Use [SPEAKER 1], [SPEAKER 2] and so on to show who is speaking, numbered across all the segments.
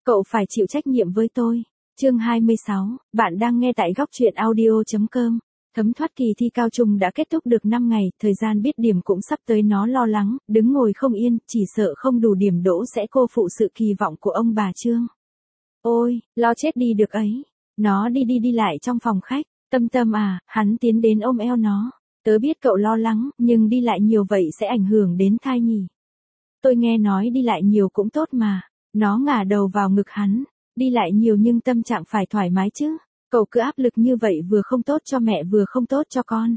[SPEAKER 1] Cậu phải chịu trách nhiệm với tôi. Chương 26, bạn đang nghe tại góc truyện audio.com. Thấm thoát kỳ thi cao trung đã kết thúc được 5 ngày, thời gian biết điểm cũng sắp tới, nó lo lắng, đứng ngồi không yên, chỉ sợ không đủ điểm đỗ sẽ cô phụ sự kỳ vọng của ông bà Trương. Ôi, lo chết đi được ấy. Nó đi lại trong phòng khách. Tâm Tâm à, hắn tiến đến ôm eo nó. Tớ biết cậu lo lắng, nhưng đi lại nhiều vậy sẽ ảnh hưởng đến thai nhỉ. Tôi nghe nói đi lại nhiều cũng tốt mà. Nó ngả đầu vào ngực hắn. Đi lại nhiều nhưng tâm trạng phải thoải mái chứ. Cậu cứ áp lực như vậy vừa không tốt cho mẹ vừa không tốt cho con.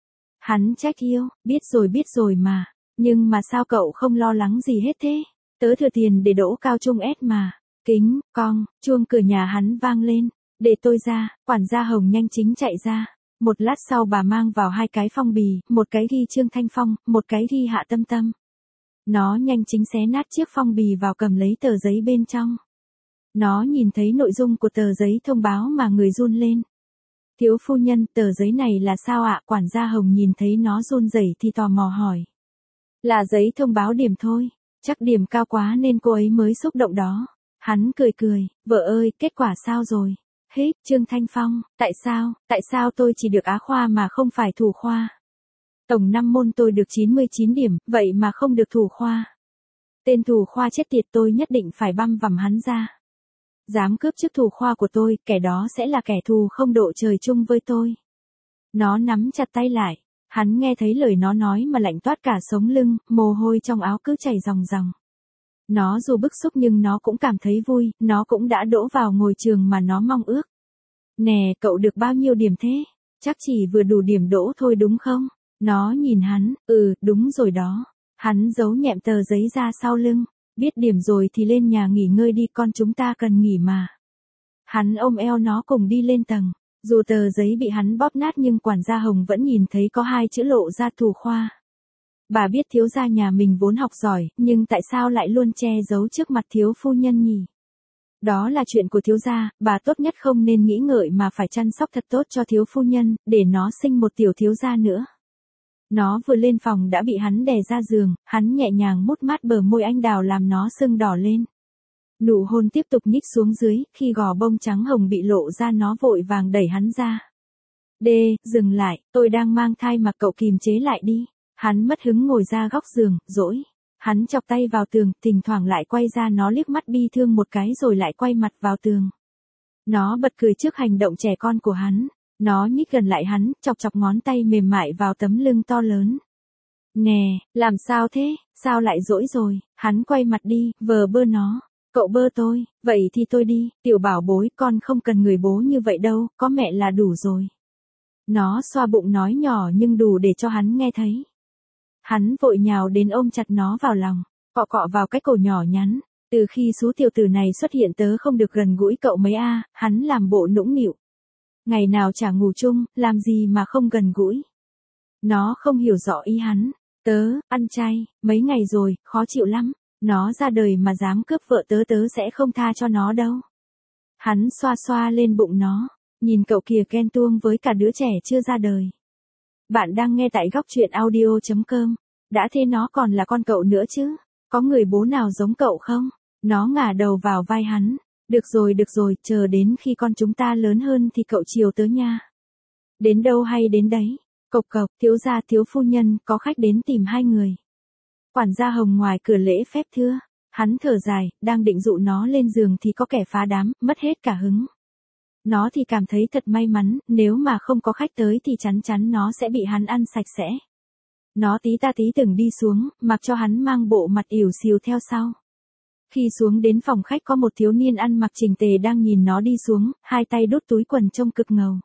[SPEAKER 1] Hắn trách yêu, biết rồi mà. Nhưng mà sao cậu không lo lắng gì hết thế? Tớ thừa tiền để đỗ cao trung S mà. Kính, cong, chuông cửa nhà hắn vang lên. Để tôi ra, quản gia Hồng nhanh chính chạy ra. Một lát sau bà mang vào 2 cái phong bì, một cái ghi Trương Thanh Phong, một cái ghi Hạ Tâm Tâm. Nó nhanh chính xé nát chiếc phong bì vào cầm lấy tờ giấy bên trong. Nó nhìn thấy nội dung của tờ giấy thông báo mà người run lên. Thiếu phu nhân, tờ giấy này là sao ạ? Quản gia Hồng nhìn thấy nó run rẩy thì tò mò hỏi. Là giấy thông báo điểm thôi, chắc điểm cao quá nên cô ấy mới xúc động đó. Hắn cười, vợ ơi, kết quả sao rồi? Hít, Trương Thanh Phong, tại sao tôi chỉ được Á khoa mà không phải thủ khoa? Tổng 5 môn tôi được 99 điểm, vậy mà không được thủ khoa. Tên thủ khoa chết tiệt, tôi nhất định phải băm vằm hắn ra. Dám cướp chức thủ khoa của tôi, kẻ đó sẽ là kẻ thù không độ trời chung với tôi. Nó nắm chặt tay lại, hắn nghe thấy lời nó nói mà lạnh toát cả sống lưng, mồ hôi trong áo cứ chảy ròng ròng. Nó dù bức xúc nhưng nó cũng cảm thấy vui, nó cũng đã đỗ vào ngôi trường mà nó mong ước. Nè, cậu được bao nhiêu điểm thế? Chắc chỉ vừa đủ điểm đỗ thôi đúng không? Nó nhìn hắn, đúng rồi đó. Hắn giấu nhẹm tờ giấy ra sau lưng. Biết điểm rồi thì lên nhà nghỉ ngơi đi, con chúng ta cần nghỉ mà. Hắn ôm eo nó cùng đi lên tầng. Dù tờ giấy bị hắn bóp nát nhưng quản gia Hồng vẫn nhìn thấy có 2 chữ lộ ra thủ khoa. Bà biết thiếu gia nhà mình vốn học giỏi, nhưng tại sao lại luôn che giấu trước mặt thiếu phu nhân nhỉ? Đó là chuyện của thiếu gia, bà tốt nhất không nên nghĩ ngợi mà phải chăm sóc thật tốt cho thiếu phu nhân, để nó sinh một tiểu thiếu gia nữa. Nó vừa lên phòng đã bị hắn đè ra giường, hắn nhẹ nhàng mút mát bờ môi anh đào làm nó sưng đỏ lên. Nụ hôn tiếp tục nhích xuống dưới, khi gò bông trắng hồng bị lộ ra nó vội vàng đẩy hắn ra. Dừng lại, tôi đang mang thai mà, cậu kìm chế lại đi. Hắn mất hứng ngồi ra góc giường, dỗi. Hắn chọc tay vào tường, thỉnh thoảng lại quay ra nó liếc mắt bi thương một cái rồi lại quay mặt vào tường. Nó bật cười trước hành động trẻ con của hắn. Nó nhích gần lại hắn, chọc ngón tay mềm mại vào tấm lưng to lớn. Nè, làm sao thế, sao lại dỗi rồi? Hắn quay mặt đi, vờ bơ nó. Cậu bơ tôi, vậy thì tôi đi, tiểu bảo bối, con không cần người bố như vậy đâu, có mẹ là đủ rồi. Nó xoa bụng nói nhỏ nhưng đủ để cho hắn nghe thấy. Hắn vội nhào đến ôm chặt nó vào lòng, cọ vào cái cổ nhỏ nhắn. Từ khi số tiểu tử này xuất hiện tớ không được gần gũi cậu mấy hắn làm bộ nũng nịu. Ngày nào chả ngủ chung, làm gì mà không gần gũi. Nó không hiểu rõ ý hắn. Tớ, ăn chay, mấy ngày rồi, khó chịu lắm. Nó ra đời mà dám cướp vợ tớ sẽ không tha cho nó đâu. Hắn xoa lên bụng nó. Nhìn cậu kìa, ghen tuông với cả đứa trẻ chưa ra đời. Bạn đang nghe tại góc truyện audio.com. Đã thế nó còn là con cậu nữa chứ. Có người bố nào giống cậu không? Nó ngả đầu vào vai hắn. Được rồi, chờ đến khi con chúng ta lớn hơn thì cậu chiều tớ nha. Đến đâu hay đến đấy. Cộc, thiếu gia thiếu phu nhân, có khách đến tìm 2 người. Quản gia Hồng ngoài cửa lễ phép thưa. Hắn thở dài, đang định dụ nó lên giường thì có kẻ phá đám, mất hết cả hứng. Nó thì cảm thấy thật may mắn, nếu mà không có khách tới thì chắn nó sẽ bị hắn ăn sạch sẽ. Nó tí ta tí từng đi xuống, mặc cho hắn mang bộ mặt ỉu xìu theo sau. Khi xuống đến phòng khách có một thiếu niên ăn mặc chỉnh tề đang nhìn nó đi xuống, 2 tay đút túi quần trông cực ngầu.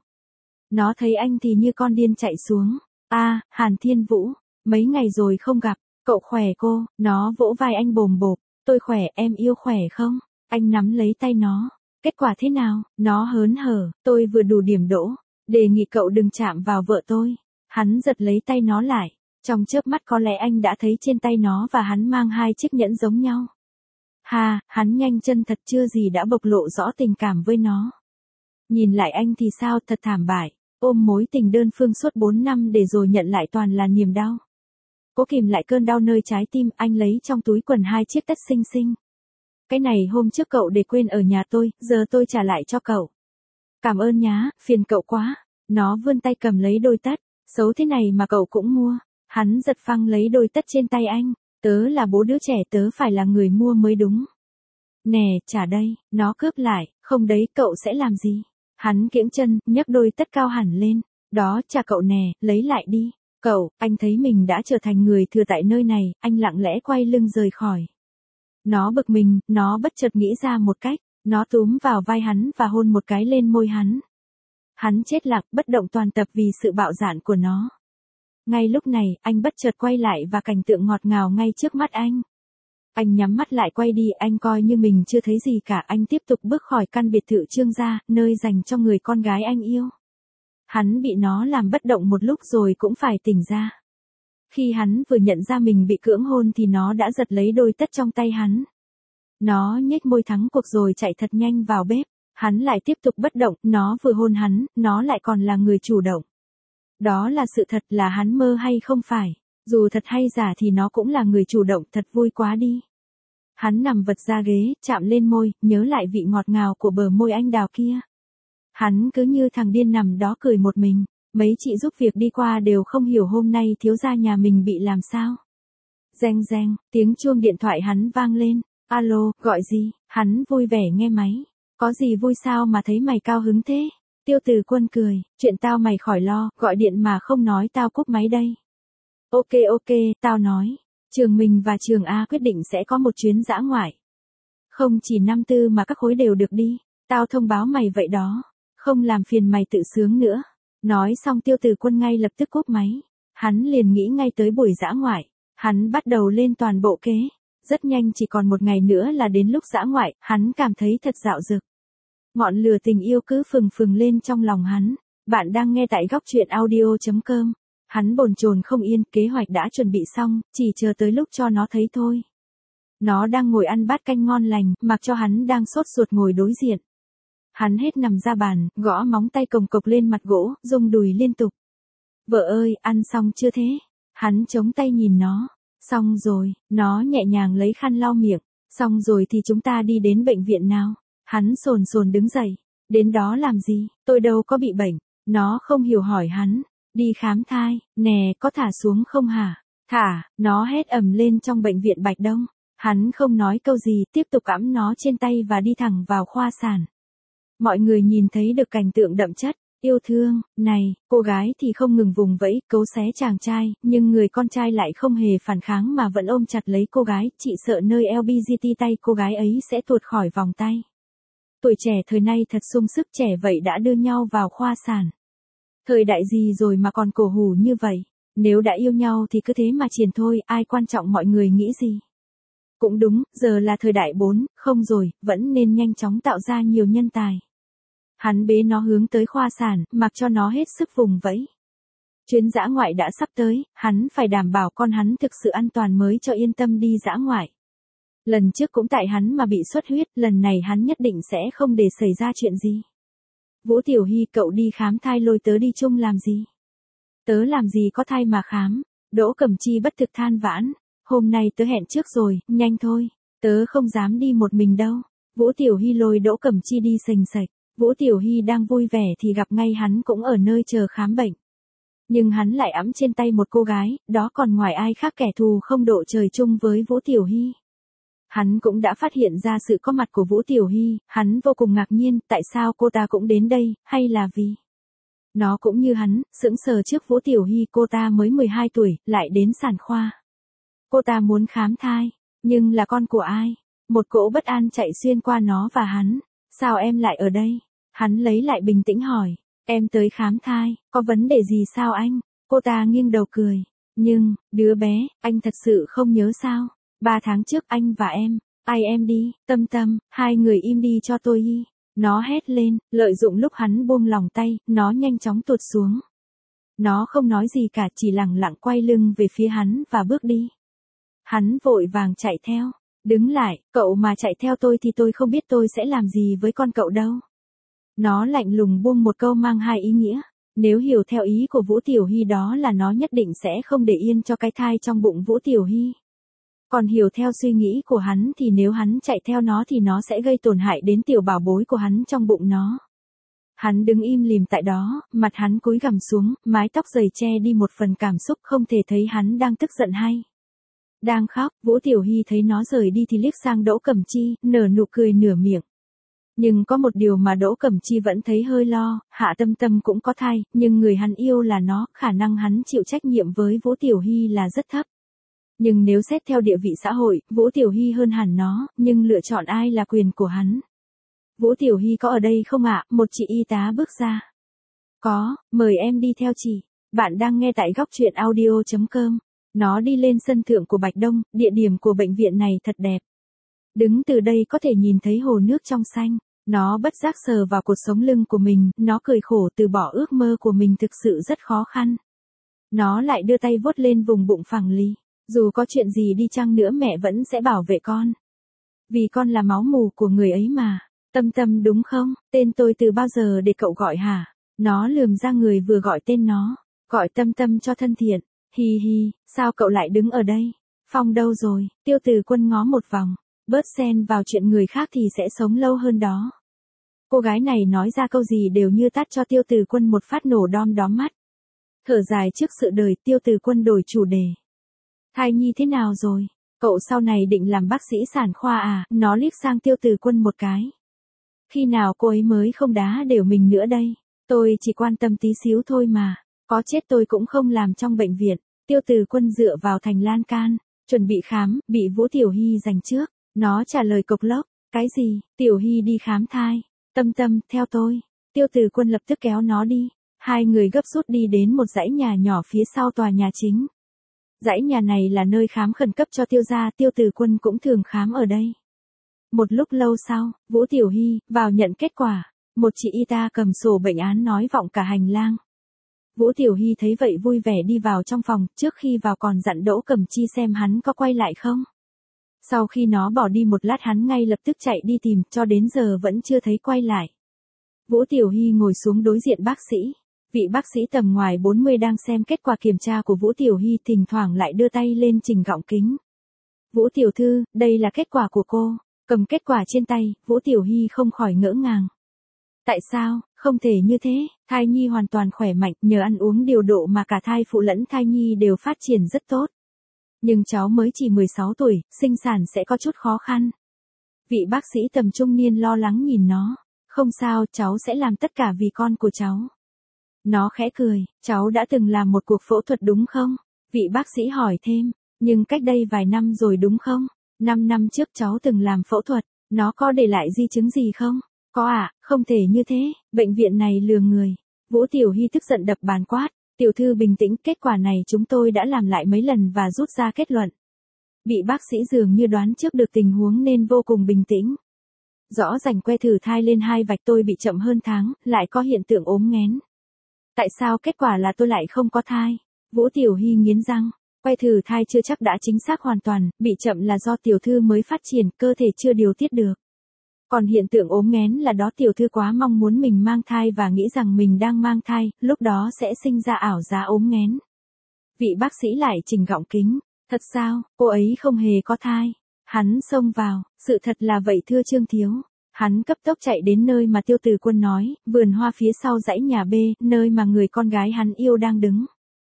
[SPEAKER 1] Nó thấy anh thì như con điên chạy xuống. Hàn Thiên Vũ, mấy ngày rồi không gặp, cậu khỏe cô? Nó vỗ vai anh bồm bộp, tôi khỏe, em yêu khỏe không? Anh nắm lấy tay nó, kết quả thế nào? Nó hớn hở, tôi vừa đủ điểm đỗ, đề nghị cậu đừng chạm vào vợ tôi. Hắn giật lấy tay nó lại, trong chớp mắt có lẽ anh đã thấy trên tay nó và hắn mang 2 chiếc nhẫn giống nhau. Hắn nhanh chân thật chưa gì đã bộc lộ rõ tình cảm với nó. Nhìn lại anh thì sao, thật thảm bại, ôm mối tình đơn phương suốt 4 năm để rồi nhận lại toàn là niềm đau. Cố kìm lại cơn đau nơi trái tim, anh lấy trong túi quần 2 chiếc tất xinh xinh. cái này hôm trước cậu để quên ở nhà tôi, giờ tôi trả lại cho cậu. Cảm ơn nhá, phiền cậu quá. Nó vươn tay cầm lấy đôi tất, xấu thế này mà cậu cũng mua. Hắn giật phăng lấy đôi tất trên tay anh, tớ là bố đứa trẻ, tớ phải là người mua mới đúng. Nè, trả đây, nó cướp lại, không đấy cậu sẽ làm gì? Hắn kiễng chân, nhấc đôi tất cao hẳn lên, đó trả cậu nè, lấy lại đi. Cậu, anh thấy mình đã trở thành người thừa tại nơi này, anh lặng lẽ quay lưng rời khỏi. Nó bực mình, nó bất chợt nghĩ ra một cách, nó túm vào vai hắn và hôn một cái lên môi hắn. Hắn chết lặng, bất động toàn tập vì sự bạo dạn của nó. Ngay lúc này, anh bất chợt quay lại và cảnh tượng ngọt ngào ngay trước mắt anh. Anh nhắm mắt lại quay đi, anh coi như mình chưa thấy gì cả, anh tiếp tục bước khỏi căn biệt thự Trương gia, nơi dành cho người con gái anh yêu. Hắn bị nó làm bất động một lúc rồi cũng phải tỉnh ra. Khi hắn vừa nhận ra mình bị cưỡng hôn thì nó đã giật lấy đôi tất trong tay hắn. Nó nhếch môi thắng cuộc rồi chạy thật nhanh vào bếp. Hắn lại tiếp tục bất động, nó vừa hôn hắn, nó lại còn là người chủ động. Đó là sự thật, là hắn mơ hay không phải. Dù thật hay giả thì nó cũng là người chủ động, thật vui quá đi. Hắn nằm vật ra ghế, chạm lên môi, nhớ lại vị ngọt ngào của bờ môi anh đào kia. Hắn cứ như thằng điên nằm đó cười một mình. Mấy chị giúp việc đi qua đều không hiểu hôm nay thiếu gia nhà mình bị làm sao. Reng reng, tiếng chuông điện thoại hắn vang lên. Alo, gọi gì? Hắn vui vẻ nghe máy. Có gì vui sao mà thấy mày cao hứng thế? Tiêu Từ Quân cười, chuyện tao mày khỏi lo, gọi điện mà không nói tao cúp máy đây. Ok, tao nói. Trường mình và trường A quyết định sẽ có một chuyến dã ngoại. Không chỉ năm tư mà các khối đều được đi. Tao thông báo mày vậy đó. Không làm phiền mày tự sướng nữa. Nói xong Tiêu Từ Quân ngay lập tức cúp máy. Hắn liền nghĩ ngay tới buổi dã ngoại. Hắn bắt đầu lên toàn bộ kế. Rất nhanh chỉ còn một ngày nữa là đến lúc dã ngoại, hắn cảm thấy thật dạo dực. Ngọn lửa tình yêu cứ phừng phừng lên trong lòng hắn. Bạn đang nghe tại góc truyện audio.com. Hắn bồn chồn không yên, kế hoạch đã chuẩn bị xong, chỉ chờ tới lúc cho nó thấy thôi. Nó đang ngồi ăn bát canh ngon lành, mặc cho hắn đang sốt ruột ngồi đối diện. Hắn hết nằm ra bàn, gõ móng tay cồng cộc lên mặt gỗ, rung đùi liên tục. Vợ ơi, ăn xong chưa thế? Hắn chống tay nhìn nó. Xong rồi, nó nhẹ nhàng lấy khăn lau miệng. Xong rồi thì chúng ta đi đến bệnh viện nào? Hắn sồn sồn đứng dậy. Đến đó làm gì? Tôi đâu có bị bệnh. Nó không hiểu hỏi hắn. Đi khám thai, nè, có thả xuống không hả? Thả, nó hét ầm lên trong bệnh viện Bạch Đông. Hắn không nói câu gì, tiếp tục ẵm nó trên tay và đi thẳng vào khoa sản. Mọi người nhìn thấy được cảnh tượng đậm chất, yêu thương, này, cô gái thì không ngừng vùng vẫy, cấu xé chàng trai, nhưng người con trai lại không hề phản kháng mà vẫn ôm chặt lấy cô gái, chị sợ nơi LBGT tay cô gái ấy sẽ tuột khỏi vòng tay. Tuổi trẻ thời nay thật sung sức, trẻ vậy đã đưa nhau vào khoa sản. Thời đại gì rồi mà còn cổ hủ như vậy, nếu đã yêu nhau thì cứ thế mà triển thôi, ai quan trọng mọi người nghĩ gì. Cũng đúng, giờ là thời đại 4.0 rồi, vẫn nên nhanh chóng tạo ra nhiều nhân tài. Hắn bế nó hướng tới khoa sản, mặc cho nó hết sức vùng vẫy. Chuyến dã ngoại đã sắp tới, hắn phải đảm bảo con hắn thực sự an toàn mới cho yên tâm đi dã ngoại. Lần trước cũng tại hắn mà bị xuất huyết, lần này hắn nhất định sẽ không để xảy ra chuyện gì. Vũ Tiểu Hy, cậu đi khám thai lôi tớ đi chung làm gì? Tớ làm gì có thai mà khám? Đỗ Cẩm Chi bất thực than vãn. Hôm nay tớ hẹn trước rồi, nhanh thôi. Tớ không dám đi một mình đâu. Vũ Tiểu Hy lôi Đỗ Cẩm Chi đi sành sạch. Vũ Tiểu Hy đang vui vẻ thì gặp ngay hắn cũng ở nơi chờ khám bệnh. Nhưng hắn lại ẵm trên tay một cô gái, đó còn ngoài ai khác kẻ thù không độ trời chung với Vũ Tiểu Hy. Hắn cũng đã phát hiện ra sự có mặt của Vũ Tiểu Hy, hắn vô cùng ngạc nhiên, tại sao cô ta cũng đến đây, hay là vì... Nó cũng như hắn, sững sờ trước Vũ Tiểu Hy, cô ta mới 12 tuổi, lại đến sản khoa. Cô ta muốn khám thai, nhưng là con của ai? Một cỗ bất an chạy xuyên qua nó và hắn. Sao em lại ở đây? Hắn lấy lại bình tĩnh hỏi. Em tới khám thai, có vấn đề gì sao anh? Cô ta nghiêng đầu cười. Nhưng, đứa bé, anh thật sự không nhớ sao? 3 tháng trước anh và em, ai em đi, Tâm Tâm, hai người im đi cho tôi y. Nó hét lên, lợi dụng lúc hắn buông lòng tay, nó nhanh chóng tụt xuống. Nó không nói gì cả, chỉ lẳng lặng quay lưng về phía hắn và bước đi. Hắn vội vàng chạy theo. Đứng lại, cậu mà chạy theo tôi thì tôi không biết tôi sẽ làm gì với con cậu đâu. Nó lạnh lùng buông một câu mang hai ý nghĩa. Nếu hiểu theo ý của Vũ Tiểu Hy đó là nó nhất định sẽ không để yên cho cái thai trong bụng Vũ Tiểu Hy. Còn hiểu theo suy nghĩ của hắn thì nếu hắn chạy theo nó thì nó sẽ gây tổn hại đến tiểu bảo bối của hắn trong bụng nó. Hắn đứng im lìm tại đó, mặt hắn cúi gằm xuống, mái tóc dày che đi một phần cảm xúc không thể thấy hắn đang tức giận hay đang khóc. Vũ Tiểu Hy thấy nó rời đi thì liếc sang Đỗ Cẩm Chi, nở nụ cười nửa miệng. Nhưng có một điều mà Đỗ Cẩm Chi vẫn thấy hơi lo, Hạ Tâm Tâm cũng có thai, nhưng người hắn yêu là nó, khả năng hắn chịu trách nhiệm với Vũ Tiểu Hy là rất thấp. Nhưng nếu xét theo địa vị xã hội, Vũ Tiểu Hy hơn hẳn nó, nhưng lựa chọn ai là quyền của hắn. Vũ Tiểu Hy có ở đây không ạ? Một chị y tá bước ra. Có, mời em đi theo chị. Bạn đang nghe tại góc truyện audio.com. Nó đi lên sân thượng của Bạch Đông, địa điểm của bệnh viện này thật đẹp. Đứng từ đây có thể nhìn thấy hồ nước trong xanh. Nó bất giác sờ vào cột sống lưng của mình, nó cười khổ từ bỏ ước mơ của mình thực sự rất khó khăn. Nó lại đưa tay vuốt lên vùng bụng phẳng lì. Dù có chuyện gì đi chăng nữa mẹ vẫn sẽ bảo vệ con. Vì con là máu mủ của người ấy mà. Tâm Tâm đúng không? Tên tôi từ bao giờ để cậu gọi hả? Nó lườm ra người vừa gọi tên nó. Gọi Tâm Tâm cho thân thiện. Hi hi, sao cậu lại đứng ở đây? Phong đâu rồi? Tiêu Từ Quân ngó một vòng. Bớt xen vào chuyện người khác thì sẽ sống lâu hơn đó. Cô gái này nói ra câu gì đều như tát cho Tiêu Từ Quân một phát nổ đom đóm mắt. Thở dài trước sự đời, Tiêu Từ Quân đổi chủ đề. Thai nhi thế nào rồi? Cậu sau này định làm bác sĩ sản khoa à? Nó liếc sang Tiêu Từ Quân một cái. Khi nào cô ấy mới không đá đều mình nữa đây? Tôi chỉ quan tâm tí xíu thôi mà. Có chết tôi cũng không làm trong bệnh viện. Tiêu Từ Quân dựa vào thành lan can, chuẩn bị khám, bị Vũ Tiểu Hy giành trước. Nó trả lời cộc lốc. Cái gì? Tiểu Hy đi khám thai. Tâm Tâm, theo tôi. Tiêu Từ Quân lập tức kéo nó đi. Hai người gấp rút đi đến một dãy nhà nhỏ phía sau tòa nhà chính. Dãy nhà này là nơi khám khẩn cấp cho Tiêu gia, Tiêu Từ Quân cũng thường khám ở đây. Một lúc lâu sau, Vũ Tiểu Hy vào nhận kết quả. Một chị y tá cầm sổ bệnh án nói vọng cả hành lang. Vũ Tiểu Hy thấy vậy vui vẻ đi vào trong phòng, trước khi vào còn dặn Đỗ Cẩm Chi xem hắn có quay lại không. Sau khi nó bỏ đi một lát hắn ngay lập tức chạy đi tìm, cho đến giờ vẫn chưa thấy quay lại. Vũ Tiểu Hy ngồi xuống đối diện bác sĩ. Vị bác sĩ tầm ngoài 40 đang xem kết quả kiểm tra của Vũ Tiểu Hy, thỉnh thoảng lại đưa tay lên chỉnh gọng kính. Vũ Tiểu thư, đây là kết quả của cô. Cầm kết quả trên tay, Vũ Tiểu Hy không khỏi ngỡ ngàng. Tại sao? Không thể như thế, thai nhi hoàn toàn khỏe mạnh, nhờ ăn uống điều độ mà cả thai phụ lẫn thai nhi đều phát triển rất tốt. Nhưng cháu mới chỉ 16 tuổi, sinh sản sẽ có chút khó khăn. Vị bác sĩ tầm trung niên lo lắng nhìn nó. Không sao, cháu sẽ làm tất cả vì con của cháu. Nó khẽ cười, cháu đã từng làm một cuộc phẫu thuật đúng không? Vị bác sĩ hỏi thêm, nhưng cách đây vài năm rồi đúng không? 5 năm trước cháu từng làm phẫu thuật, nó có để lại di chứng gì không? Có ạ, không thể như thế, bệnh viện này lừa người. Vũ Tiểu Hy tức giận đập bàn quát, tiểu thư bình tĩnh, kết quả này chúng tôi đã làm lại mấy lần và rút ra kết luận. Bị bác sĩ dường như đoán trước được tình huống nên vô cùng bình tĩnh. Rõ rành que thử thai lên 2 vạch tôi bị chậm hơn tháng, lại có hiện tượng ốm nghén. Tại sao kết quả là tôi lại không có thai? Vũ Tiểu Hy nghiến răng, que thử thai chưa chắc đã chính xác hoàn toàn, bị chậm là do tiểu thư mới phát triển, cơ thể chưa điều tiết được. Còn hiện tượng ốm nghén là đó tiểu thư quá mong muốn mình mang thai và nghĩ rằng mình đang mang thai, lúc đó sẽ sinh ra ảo giác ốm nghén. Vị bác sĩ lại chỉnh gọng kính, thật sao, cô ấy không hề có thai. Hắn xông vào, sự thật là vậy thưa Trương Thiếu. Hắn cấp tốc chạy đến nơi mà Tiêu Từ Quân nói, vườn hoa phía sau dãy nhà B, nơi mà người con gái hắn yêu đang đứng.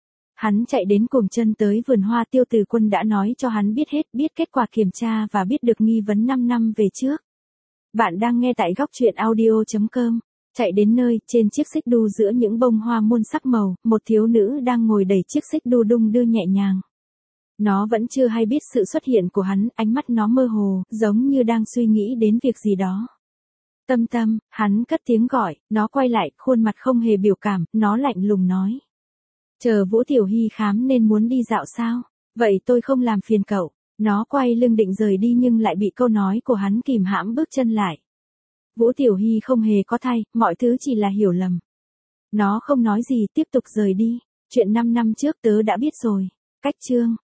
[SPEAKER 1] Hắn chạy đến cùng chân tới vườn hoa, Tiêu Từ Quân đã nói cho hắn biết hết, biết kết quả kiểm tra và biết được nghi vấn 5 năm về trước. Bạn đang nghe tại góc truyện audio.com. Chạy đến nơi, trên chiếc xích đu giữa những bông hoa muôn sắc màu, một thiếu nữ đang ngồi đẩy chiếc xích đu đung đưa nhẹ nhàng. Nó vẫn chưa hay biết sự xuất hiện của hắn, ánh mắt nó mơ hồ, giống như đang suy nghĩ đến việc gì đó. Tâm Tâm, hắn cất tiếng gọi, nó quay lại, khuôn mặt không hề biểu cảm, nó lạnh lùng nói. Chờ Vũ Tiểu Hy khám nên muốn đi dạo sao? Vậy tôi không làm phiền cậu. Nó quay lưng định rời đi nhưng lại bị câu nói của hắn kìm hãm bước chân lại. Vũ Tiểu Hy không hề có thai, mọi thứ chỉ là hiểu lầm. Nó không nói gì, tiếp tục rời đi. Chuyện 5 năm trước tớ đã biết rồi. Cách chương